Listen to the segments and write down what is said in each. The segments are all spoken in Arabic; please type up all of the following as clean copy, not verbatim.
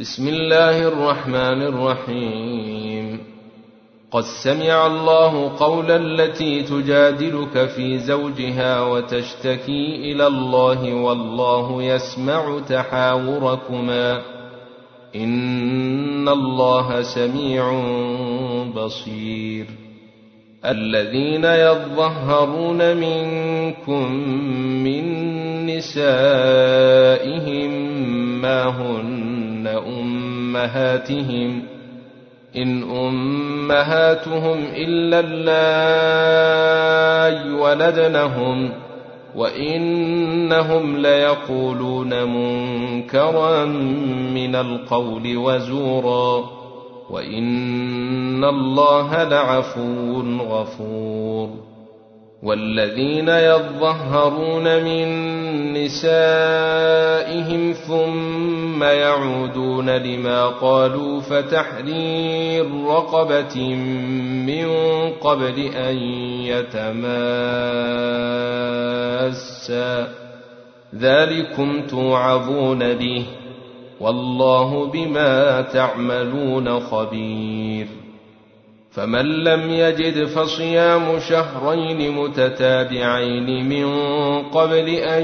بسم الله الرحمن الرحيم. قد سمع الله قول التي تجادلك في زوجها وتشتكي إلى الله والله يسمع تحاوركما إن الله سميع بصير. الذين يظهرون منكم من نسائهم ما هن أمهاتهم إن أمهاتهم إلا اللائي ولدنهم وإنهم ليقولون منكرا من القول وزورا وإن الله لعفو غفور. والذين يظهرون من نسائهم ثم يعودون لما قالوا فتحرير رقبة من قبل أن يتماسا ذلكم توعظون به والله بما تعملون خبير. فمن لم يجد فصيام شهرين متتابعين من قبل أن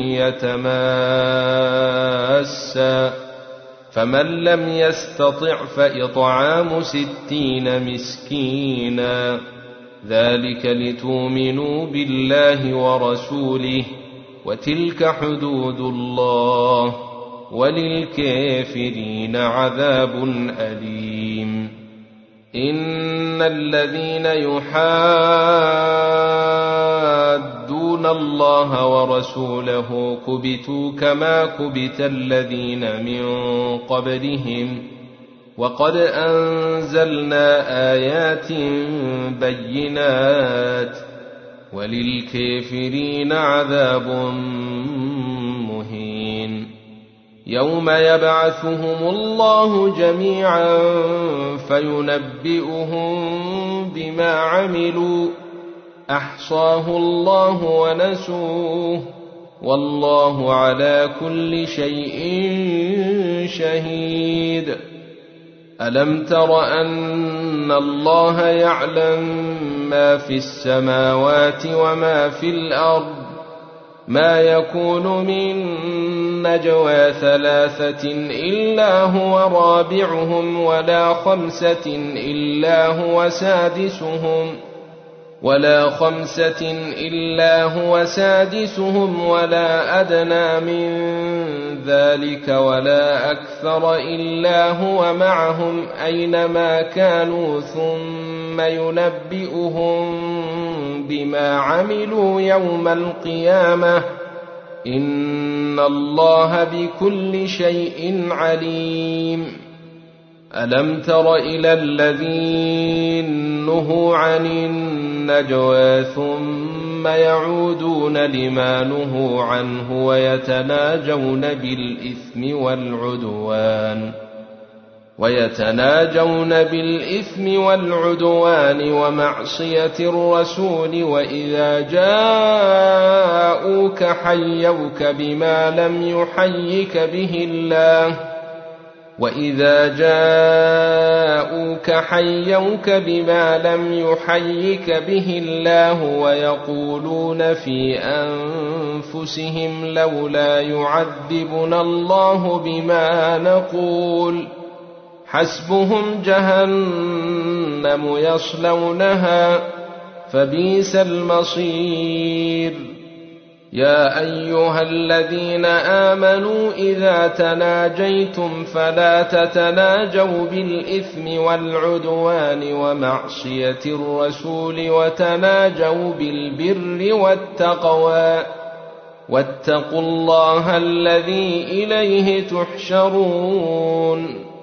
يتماسا فمن لم يستطع فإطعام 60 مسكينا ذلك لتؤمنوا بالله ورسوله وتلك حدود الله وللكافرين عذاب أليم. إن الذين يحادون الله ورسوله كبتوا كما كبت الذين من قبلهم وقد أنزلنا آيات بينات وللكافرين عذاب مهين. يوم يبعثهم الله جميعا فينبئهم بما عملوا أحصاه الله ونسوه والله على كل شيء شهيد. ألم تر أن الله يعلم ما في السماوات وما في الأرض ما يكون من نجوى 3 إلا هو رابعهم ولا 5 إلا هو سادسهم ولا أدنى من ذلك ولا أكثر إلا هو معهم أينما كانوا ثم ينبئهم بما عملوا يوم القيامة إن الله بكل شيء عليم. ألم تر إلى الذين نهوا عن النجوى ثم يعودون لما نهوا عنه ويتناجون بالإثم والعدوان ومعصية الرسول وإذا جاءوك حيوك بما لم يحيك به الله ويقولون في أنفسهم لولا يعذبنا الله بما نقول حسبهم جهنم يصلونها فبئس المصير. يا أيها الذين آمنوا إذا تناجيتم فلا تتناجوا بالإثم والعدوان ومعصية الرسول وتناجوا بالبر والتقوى واتقوا الله الذي إليه تحشرون.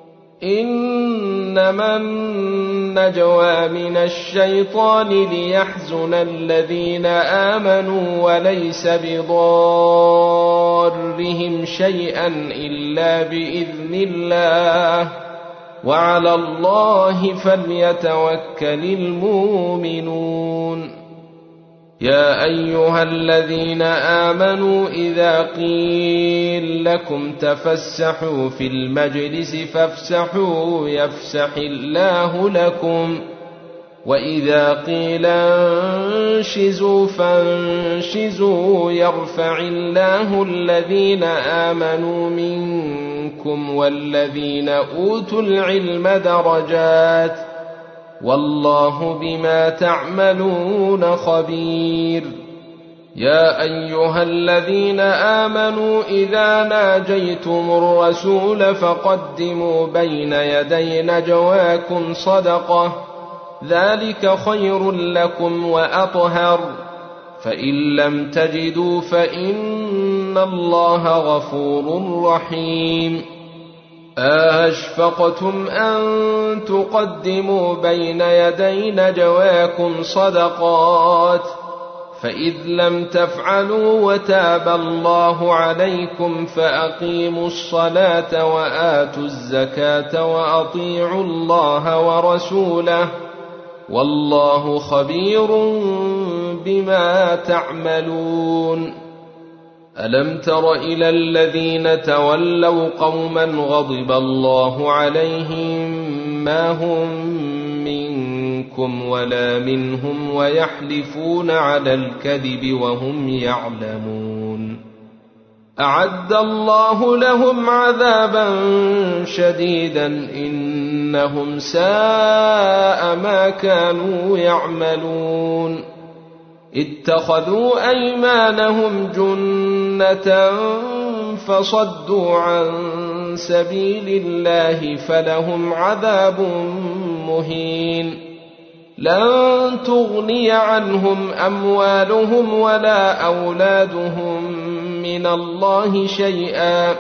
إنما النجوى من الشيطان ليحزن الذين آمنوا وليس بضارهم شيئا إلا بإذن الله وعلى الله فليتوكل المؤمنون. يا أيها الذين آمنوا إذا قيل لكم تفسحوا في المجلس فافسحوا يفسح الله لكم وإذا قيل انشزوا فانشزوا يرفع الله الذين آمنوا منكم والذين أوتوا العلم درجات والله بما تعملون خبير. يا أيها الذين آمنوا إذا ناجيتم الرسول فقدموا بين يدي نجواكم صدقة ذلك خير لكم وأطهر فإن لم تجدوا فإن الله غفور رحيم. أشفقتم أن تقدموا بين يدي نجواكم صدقات فإذ لم تفعلوا وتاب الله عليكم فأقيموا الصلاة وآتوا الزكاة وأطيعوا الله ورسوله والله خبير بما تعملون. ألم تر إلى الذين تولوا قوما غضب الله عليهم ما هم منكم ولا منهم ويحلفون على الكذب وهم يعلمون أعد الله لهم عذابا شديدا إنهم ساء ما كانوا يعملون. اتخذوا أيمانهم جنة فصدوا عن سبيل الله فلهم عذاب مهين. لن تغني عنهم أموالهم ولا أولادهم من الله شيئا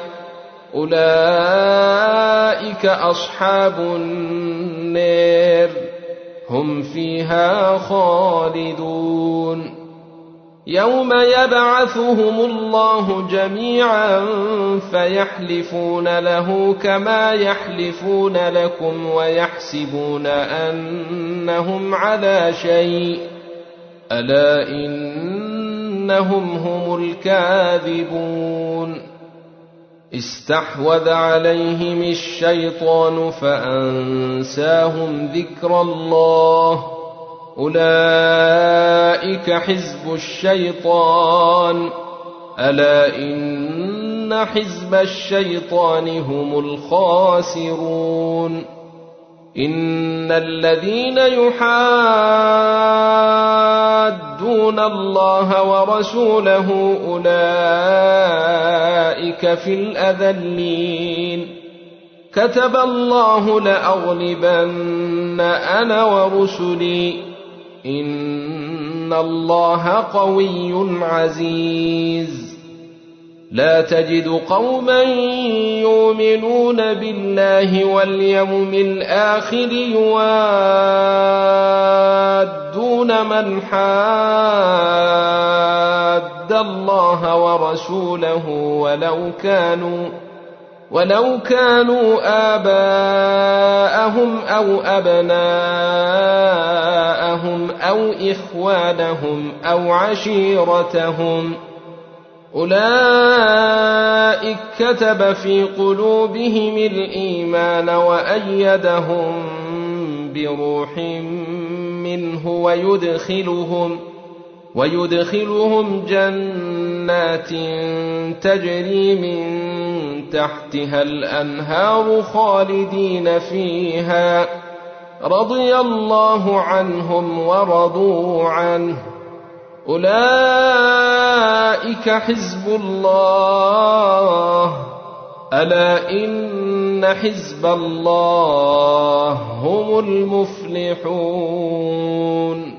أولئك أصحاب النار هم فيها خالدون. يوم يبعثهم الله جميعا فيحلفون له كما يحلفون لكم ويحسبون أنهم على شيء ألا إنهم هم الكاذبون. استحوذ عليهم الشيطان فأنساهم ذكر الله أولئك حزب الشيطان ألا إن حزب الشيطان هم الخاسرون. إن الذين يحادون الله ورسوله أولئك في الأذلين. كتب الله لأغلبن أنا ورسلي إن الله قوي عزيز. لا تجد قوما يؤمنون بالله واليوم الآخر يوادون من حاد الله ورسوله ولو كانوا آباءهم أو أبناءهم أو إخوانهم أو عشيرتهم أولئك كتب في قلوبهم الإيمان وأيدهم بروح منه ويدخلهم جنات تجري من تحتها الأنهار خالدين فيها رضي الله عنهم ورضوا عنه أولئك حزب الله ألا إن حزب الله هم المفلحون.